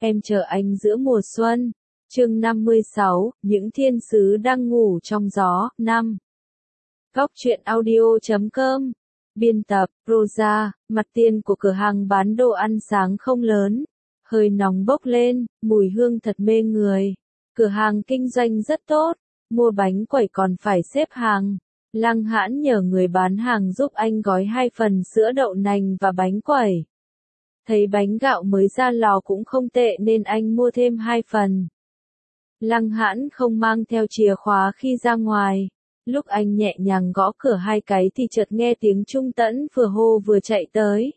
em chờ anh giữa mùa xuân. Chương 56, những thiên sứ đang ngủ trong gió. 5. Góc truyện audio.com. Biên tập, Rosa. Mặt tiền của cửa hàng bán đồ ăn sáng không lớn. Hơi nóng bốc lên, mùi hương thật mê người. Cửa hàng kinh doanh rất tốt, mua bánh quẩy còn phải xếp hàng. Lăng Hãn nhờ người bán hàng giúp anh gói 2 phần sữa đậu nành và bánh quẩy. Thấy bánh gạo mới ra lò cũng không tệ nên anh mua thêm 2 phần. Lăng Hãn không mang theo chìa khóa khi ra ngoài. Lúc anh nhẹ nhàng gõ cửa 2 cái thì chợt nghe tiếng Trung Tẫn vừa hô vừa chạy tới.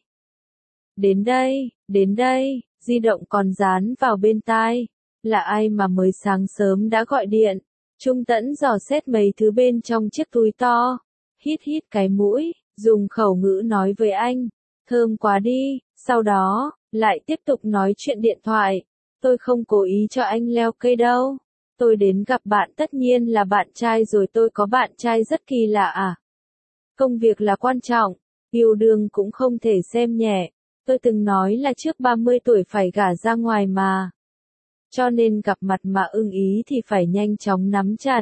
Đến đây, di động còn dán vào bên tai. Là ai mà mới sáng sớm đã gọi điện? Trung Tẫn dò xét mấy thứ bên trong chiếc túi to. Hít cái mũi, dùng khẩu ngữ nói với anh. Thơm quá đi, sau đó, lại tiếp tục nói chuyện điện thoại. Tôi không cố ý cho anh leo cây đâu. Tôi đến gặp bạn tất nhiên là bạn trai rồi, tôi có bạn trai rất kỳ lạ à? Công việc là quan trọng, yêu đương cũng không thể xem nhẹ. Tôi từng nói là trước 30 tuổi phải gả ra ngoài mà. Cho nên gặp mặt mà ưng ý thì phải nhanh chóng nắm chặt.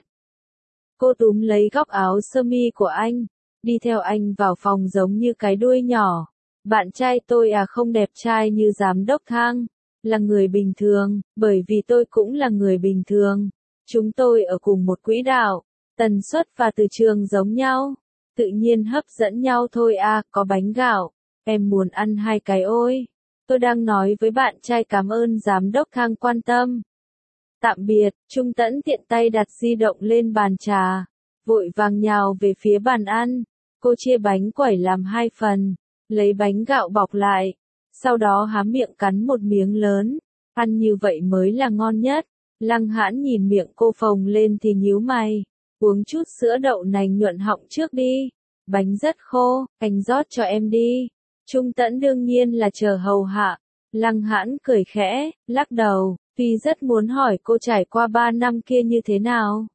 Cô túm lấy góc áo sơ mi của anh, đi theo anh vào phòng giống như cái đuôi nhỏ. Bạn trai tôi à, không đẹp trai như giám đốc Thang, là người bình thường, bởi vì tôi cũng là người bình thường. Chúng tôi ở cùng một quỹ đạo, tần suất và từ trường giống nhau, tự nhiên hấp dẫn nhau thôi à. Có bánh gạo, em muốn ăn 2 cái ôi. Tôi đang nói với bạn trai, cảm ơn giám đốc Thang quan tâm. Tạm biệt. Trung Tẫn tiện tay đặt di động lên bàn trà, vội vàng nhào về phía bàn ăn. Cô chia bánh quẩy làm 2 phần, lấy bánh gạo bọc lại, sau đó há miệng cắn một miếng lớn. Ăn như vậy mới là ngon nhất. Lăng Hãn nhìn miệng cô phồng lên thì nhíu mày. Uống chút sữa đậu nành nhuận họng trước đi. Bánh rất khô, anh rót cho em đi. Trung Tẫn đương nhiên là chờ hầu hạ. Lăng Hãn cười khẽ, lắc đầu, tuy rất muốn hỏi cô trải qua 3 năm kia như thế nào.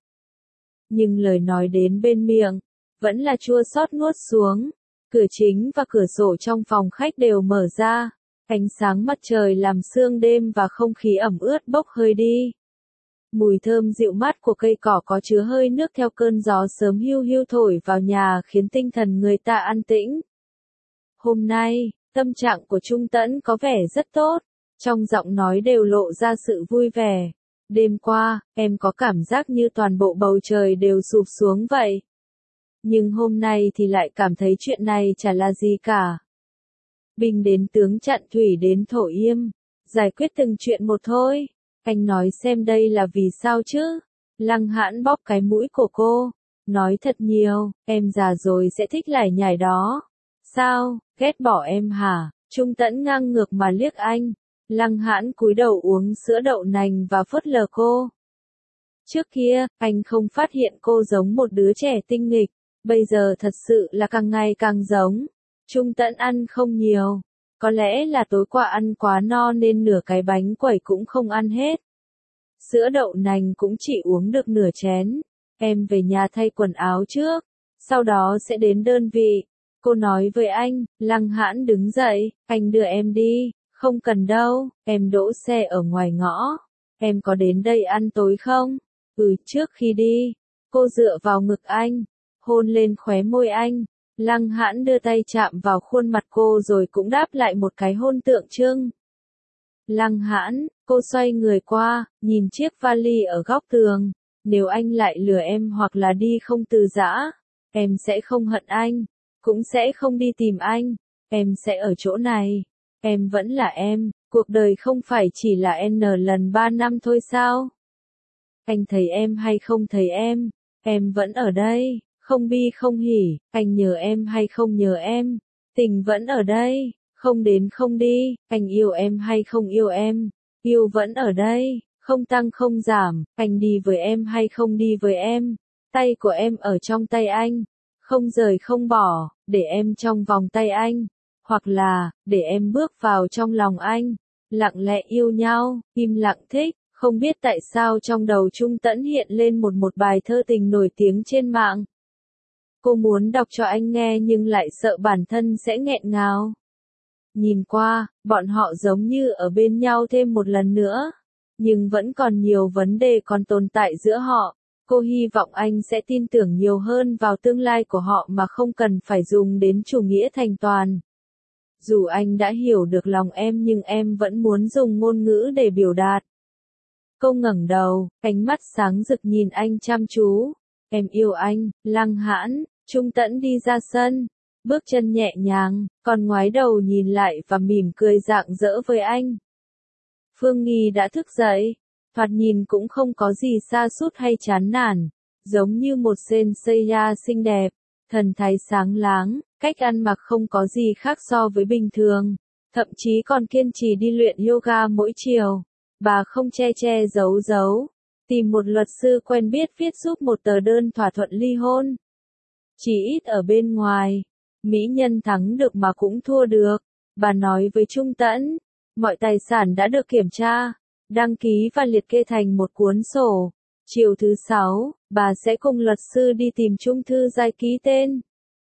Nhưng lời nói đến bên miệng, vẫn là chua xót nuốt xuống. Cửa chính và cửa sổ trong phòng khách đều mở ra. Ánh sáng mặt trời làm sương đêm và không khí ẩm ướt bốc hơi đi. Mùi thơm dịu mát của cây cỏ có chứa hơi nước theo cơn gió sớm hiu hiu thổi vào nhà khiến tinh thần người ta an tĩnh. Hôm nay, tâm trạng của Trung Tẫn có vẻ rất tốt, trong giọng nói đều lộ ra sự vui vẻ. Đêm qua, em có cảm giác như toàn bộ bầu trời đều sụp xuống vậy. Nhưng hôm nay thì lại cảm thấy chuyện này chả là gì cả. Binh đến tướng chặn, thủy đến thổ yêm, giải quyết từng chuyện một thôi. Anh nói xem đây là vì sao chứ? Lăng Hãn bóp cái mũi của cô, nói thật nhiều, em già rồi sẽ thích lải nhải đó. Sao, ghét bỏ em hả? Trung Tẫn ngang ngược mà liếc anh. Lăng Hãn cúi đầu uống sữa đậu nành và phớt lờ cô. Trước kia, anh không phát hiện cô giống một đứa trẻ tinh nghịch, bây giờ thật sự là càng ngày càng giống. Trung Tẫn ăn không nhiều, có lẽ là tối qua ăn quá no nên nửa cái bánh quẩy cũng không ăn hết. Sữa đậu nành cũng chỉ uống được nửa chén. Em về nhà thay quần áo trước, sau đó sẽ đến đơn vị. Cô nói với anh. Lăng Hãn đứng dậy, anh đưa em đi. Không cần đâu, em đỗ xe ở ngoài ngõ. Em có đến đây ăn tối không? Trước khi đi. Cô dựa vào ngực anh, hôn lên khóe môi anh. Lăng Hãn đưa tay chạm vào khuôn mặt cô rồi cũng đáp lại một cái hôn tượng trưng. Lăng Hãn, cô xoay người qua, nhìn chiếc vali ở góc tường. Nếu anh lại lừa em hoặc là đi không từ giã, em sẽ không hận anh, cũng sẽ không đi tìm anh. Em sẽ ở chỗ này. Em vẫn là em, cuộc đời không phải chỉ là N lần 3 năm thôi sao? Anh thấy em hay không thấy em vẫn ở đây, không bi không hỉ, anh nhớ em hay không nhớ em, tình vẫn ở đây, không đến không đi, anh yêu em hay không yêu em, yêu vẫn ở đây, không tăng không giảm, anh đi với em hay không đi với em, tay của em ở trong tay anh, không rời không bỏ, để em trong vòng tay anh. Hoặc là, để em bước vào trong lòng anh, lặng lẽ yêu nhau, im lặng thích. Không biết tại sao trong đầu Trung Tẫn hiện lên một bài thơ tình nổi tiếng trên mạng. Cô muốn đọc cho anh nghe nhưng lại sợ bản thân sẽ nghẹn ngào. Nhìn qua, bọn họ giống như ở bên nhau thêm một lần nữa. Nhưng vẫn còn nhiều vấn đề còn tồn tại giữa họ. Cô hy vọng anh sẽ tin tưởng nhiều hơn vào tương lai của họ mà không cần phải dùng đến chủ nghĩa thành toàn. Dù anh đã hiểu được lòng em nhưng em vẫn muốn dùng ngôn ngữ để biểu đạt. Cô ngẩng đầu, ánh mắt sáng rực nhìn anh chăm chú. Em yêu anh, Lăng Hãn. Trung Tẫn đi ra sân, bước chân nhẹ nhàng, còn ngoái đầu nhìn lại và mỉm cười rạng rỡ với anh. Phương Nghi đã thức dậy, thoạt nhìn cũng không có gì sa sút hay chán nản, giống như một senseiya xinh đẹp, thần thái sáng láng, cách ăn mặc không có gì khác so với bình thường, thậm chí còn kiên trì đi luyện yoga mỗi chiều. Bà không che che giấu giấu, tìm một luật sư quen biết viết giúp một tờ đơn thỏa thuận ly hôn. Chỉ ít ở bên ngoài, mỹ nhân thắng được mà cũng thua được, bà nói với Trung Tẫn. Mọi tài sản đã được kiểm tra, đăng ký và liệt kê thành một cuốn sổ. Chiều thứ 6, bà sẽ cùng luật sư đi tìm Trung Thư Giai ký tên.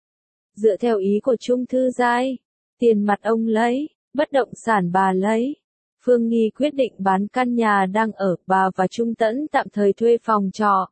Dựa theo ý của Trung Thư Giai, tiền mặt ông lấy, bất động sản bà lấy. Phương Nghi quyết định bán căn nhà đang ở, bà và Trung Tẫn tạm thời thuê phòng trọ.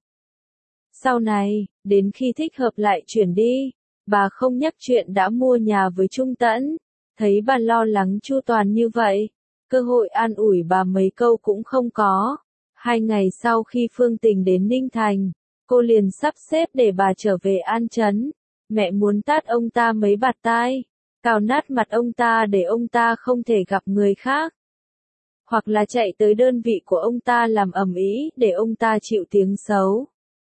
Sau này, đến khi thích hợp lại chuyển đi, bà không nhắc chuyện đã mua nhà với Trung Tẫn. Thấy bà lo lắng chu toàn như vậy, cơ hội an ủi bà mấy câu cũng không có. 2 ngày sau khi Phương Tình đến Ninh Thành, cô liền sắp xếp để bà trở về An Chấn. Mẹ muốn tát ông ta mấy bạt tai, cào nát mặt ông ta để ông ta không thể gặp người khác. Hoặc là chạy tới đơn vị của ông ta làm ầm ĩ để ông ta chịu tiếng xấu.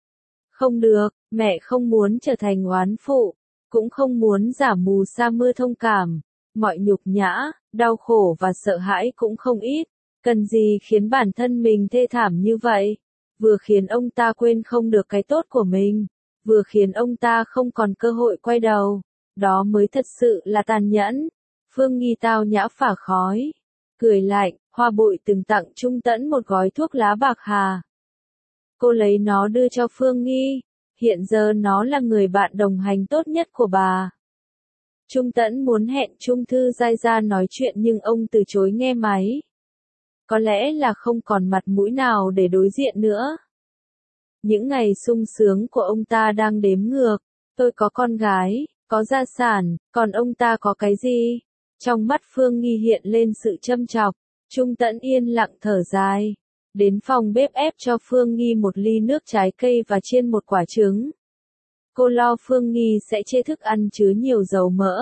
Không được, mẹ không muốn trở thành oán phụ, cũng không muốn giả mù sa mưa thông cảm. Mọi nhục nhã, đau khổ và sợ hãi cũng không ít. Cần gì khiến bản thân mình thê thảm như vậy? Vừa khiến ông ta quên không được cái tốt của mình, vừa khiến ông ta không còn cơ hội quay đầu. Đó mới thật sự là tàn nhẫn. Phương Nghi tao nhã phả khói, cười lạnh. Hoa Bội từng tặng Trung Tẫn một gói thuốc lá bạc hà. Cô lấy nó đưa cho Phương Nghi. Hiện giờ nó là người bạn đồng hành tốt nhất của bà. Trung Tẫn muốn hẹn Trung Thư Giai ra nói chuyện nhưng ông từ chối nghe máy. Có lẽ là không còn mặt mũi nào để đối diện nữa. Những ngày sung sướng của ông ta đang đếm ngược. Tôi có con gái, có gia sản, còn ông ta có cái gì? Trong mắt Phương Nghi hiện lên sự châm chọc. Trung Tẫn yên lặng thở dài. Đến phòng bếp ép cho Phương Nghi một ly nước trái cây và chiên một quả trứng. Cô lo Phương Nghi sẽ chê thức ăn chứa nhiều dầu mỡ.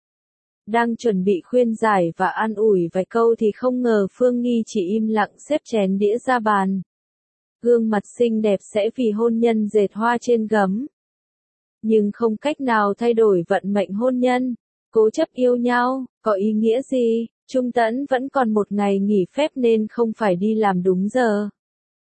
Đang chuẩn bị khuyên giải và an ủi vài câu thì không ngờ Phương Nghi chỉ im lặng xếp chén đĩa ra bàn. Gương mặt xinh đẹp sẽ vì hôn nhân dệt hoa trên gấm. Nhưng không cách nào thay đổi vận mệnh hôn nhân. Cố chấp yêu nhau, có ý nghĩa gì? Trung Tẫn vẫn còn một ngày nghỉ phép nên không phải đi làm đúng giờ.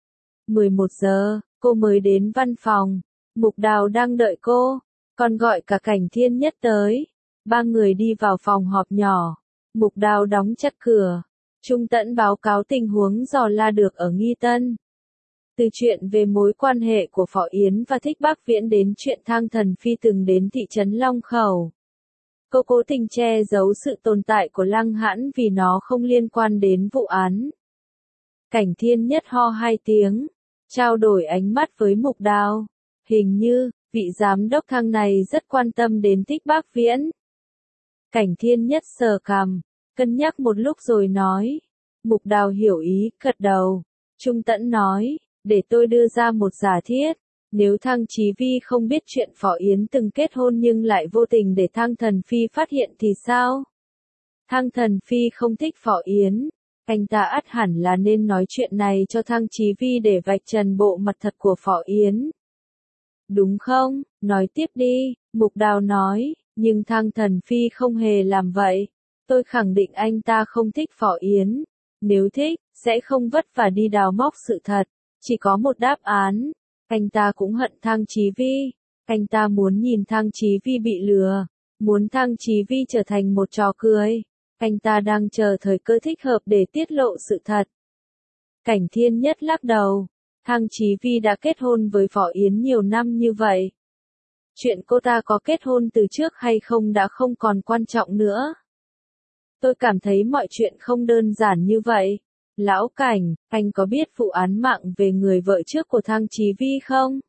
11 giờ, cô mới đến văn phòng. Mục Đào đang đợi cô, còn gọi cả Cảnh Thiên Nhất tới. 3 người đi vào phòng họp nhỏ. Mục Đào đóng chặt cửa. Trung Tẫn báo cáo tình huống dò la được ở Nghi Tân. Từ chuyện về mối quan hệ của Phỏ Yến và Thích Bác Viễn đến chuyện Thang Thần Phi từng đến thị trấn Long Khẩu. Cô cố tình che giấu sự tồn tại của Lăng Hãn vì nó không liên quan đến vụ án. Cảnh Thiên Nhất ho 2 tiếng, trao đổi ánh mắt với Mục Đào. Hình như, vị giám đốc Thang này rất quan tâm đến Thích Bác Viễn. Cảnh Thiên Nhất sờ cằm, cân nhắc một lúc rồi nói. Mục Đào hiểu ý, gật đầu. Trung Tẫn nói, để tôi đưa ra một giả thiết. Nếu Thang Chí Vi không biết chuyện Phỏ Yến từng kết hôn nhưng lại vô tình để Thang Thần Phi phát hiện thì sao? Thang Thần Phi không thích Phỏ Yến. Anh ta ắt hẳn là nên nói chuyện này cho Thang Chí Vi để vạch trần bộ mặt thật của Phỏ Yến. Đúng không? Nói tiếp đi, Mục Đào nói, nhưng Thang Thần Phi không hề làm vậy. Tôi khẳng định anh ta không thích Phỏ Yến. Nếu thích, sẽ không vất vả đi đào móc sự thật. Chỉ có một đáp án. Anh ta cũng hận Thang Chí Vi. Anh ta muốn nhìn Thang Chí Vi bị lừa. Muốn Thang Chí Vi trở thành một trò cười. Anh ta đang chờ thời cơ thích hợp để tiết lộ sự thật. Cảnh Thiên Nhất lắc đầu. Thang Chí Vi đã kết hôn với Phỏ Yến nhiều năm như vậy. Chuyện cô ta có kết hôn từ trước hay không đã không còn quan trọng nữa. Tôi cảm thấy mọi chuyện không đơn giản như vậy. Lão Cảnh, anh có biết vụ án mạng về người vợ trước của Thang Chí Vi không?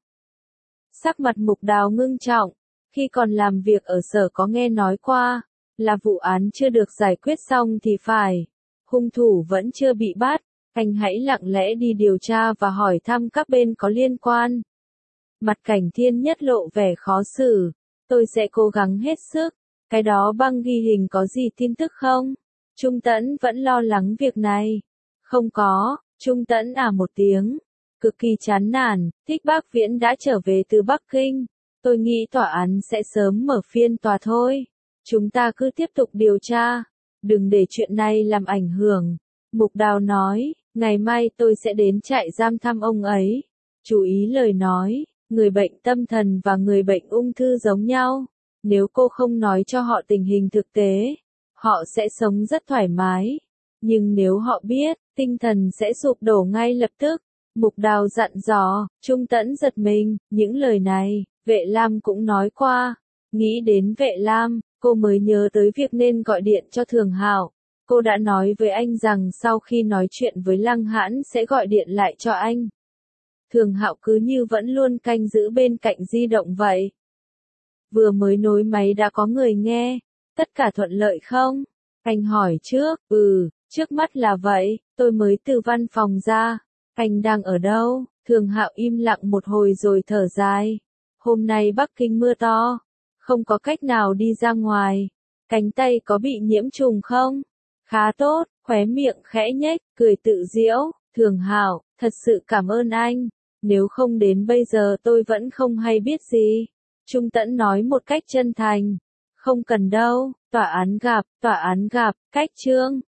Sắc mặt Mục Đào ngưng trọng, khi còn làm việc ở sở có nghe nói qua, là vụ án chưa được giải quyết xong thì phải. Hung thủ vẫn chưa bị bắt, anh hãy lặng lẽ đi điều tra và hỏi thăm các bên có liên quan. Mặt Cảnh Thiên Nhất lộ vẻ khó xử, tôi sẽ cố gắng hết sức, cái đó băng ghi hình có gì tin tức không? Trung Tẫn vẫn lo lắng việc này. Không có, Trung Tẫn một tiếng. Cực kỳ chán nản, Thích Bác Viễn đã trở về từ Bắc Kinh. Tôi nghĩ tòa án sẽ sớm mở phiên tòa thôi. Chúng ta cứ tiếp tục điều tra. Đừng để chuyện này làm ảnh hưởng. Mục Đào nói, ngày mai tôi sẽ đến trại giam thăm ông ấy. Chú ý lời nói, người bệnh tâm thần và người bệnh ung thư giống nhau. Nếu cô không nói cho họ tình hình thực tế, họ sẽ sống rất thoải mái. Nhưng nếu họ biết, tinh thần sẽ sụp đổ ngay lập tức. Mục Đào dặn dò, Trung Tẫn giật mình, những lời này, Vệ Lam cũng nói qua. Nghĩ đến Vệ Lam, cô mới nhớ tới việc nên gọi điện cho Thường Hạo. Cô đã nói với anh rằng sau khi nói chuyện với Lăng Hãn sẽ gọi điện lại cho anh. Thường Hạo cứ như vẫn luôn canh giữ bên cạnh di động vậy. Vừa mới nối máy đã có người nghe, tất cả thuận lợi không? Anh hỏi trước, trước mắt là vậy, tôi mới từ văn phòng ra. Anh đang ở đâu? Thường Hạo im lặng một hồi rồi thở dài. Hôm nay Bắc Kinh mưa to, không có cách nào đi ra ngoài. Cánh tay có bị nhiễm trùng không? Khá tốt, khóe miệng khẽ nhếch, cười tự giễu. Thường Hạo, thật sự cảm ơn anh. Nếu không đến bây giờ tôi vẫn không hay biết gì. Trung Tẫn nói một cách chân thành. Không cần đâu, tòa án gặp, cách chương.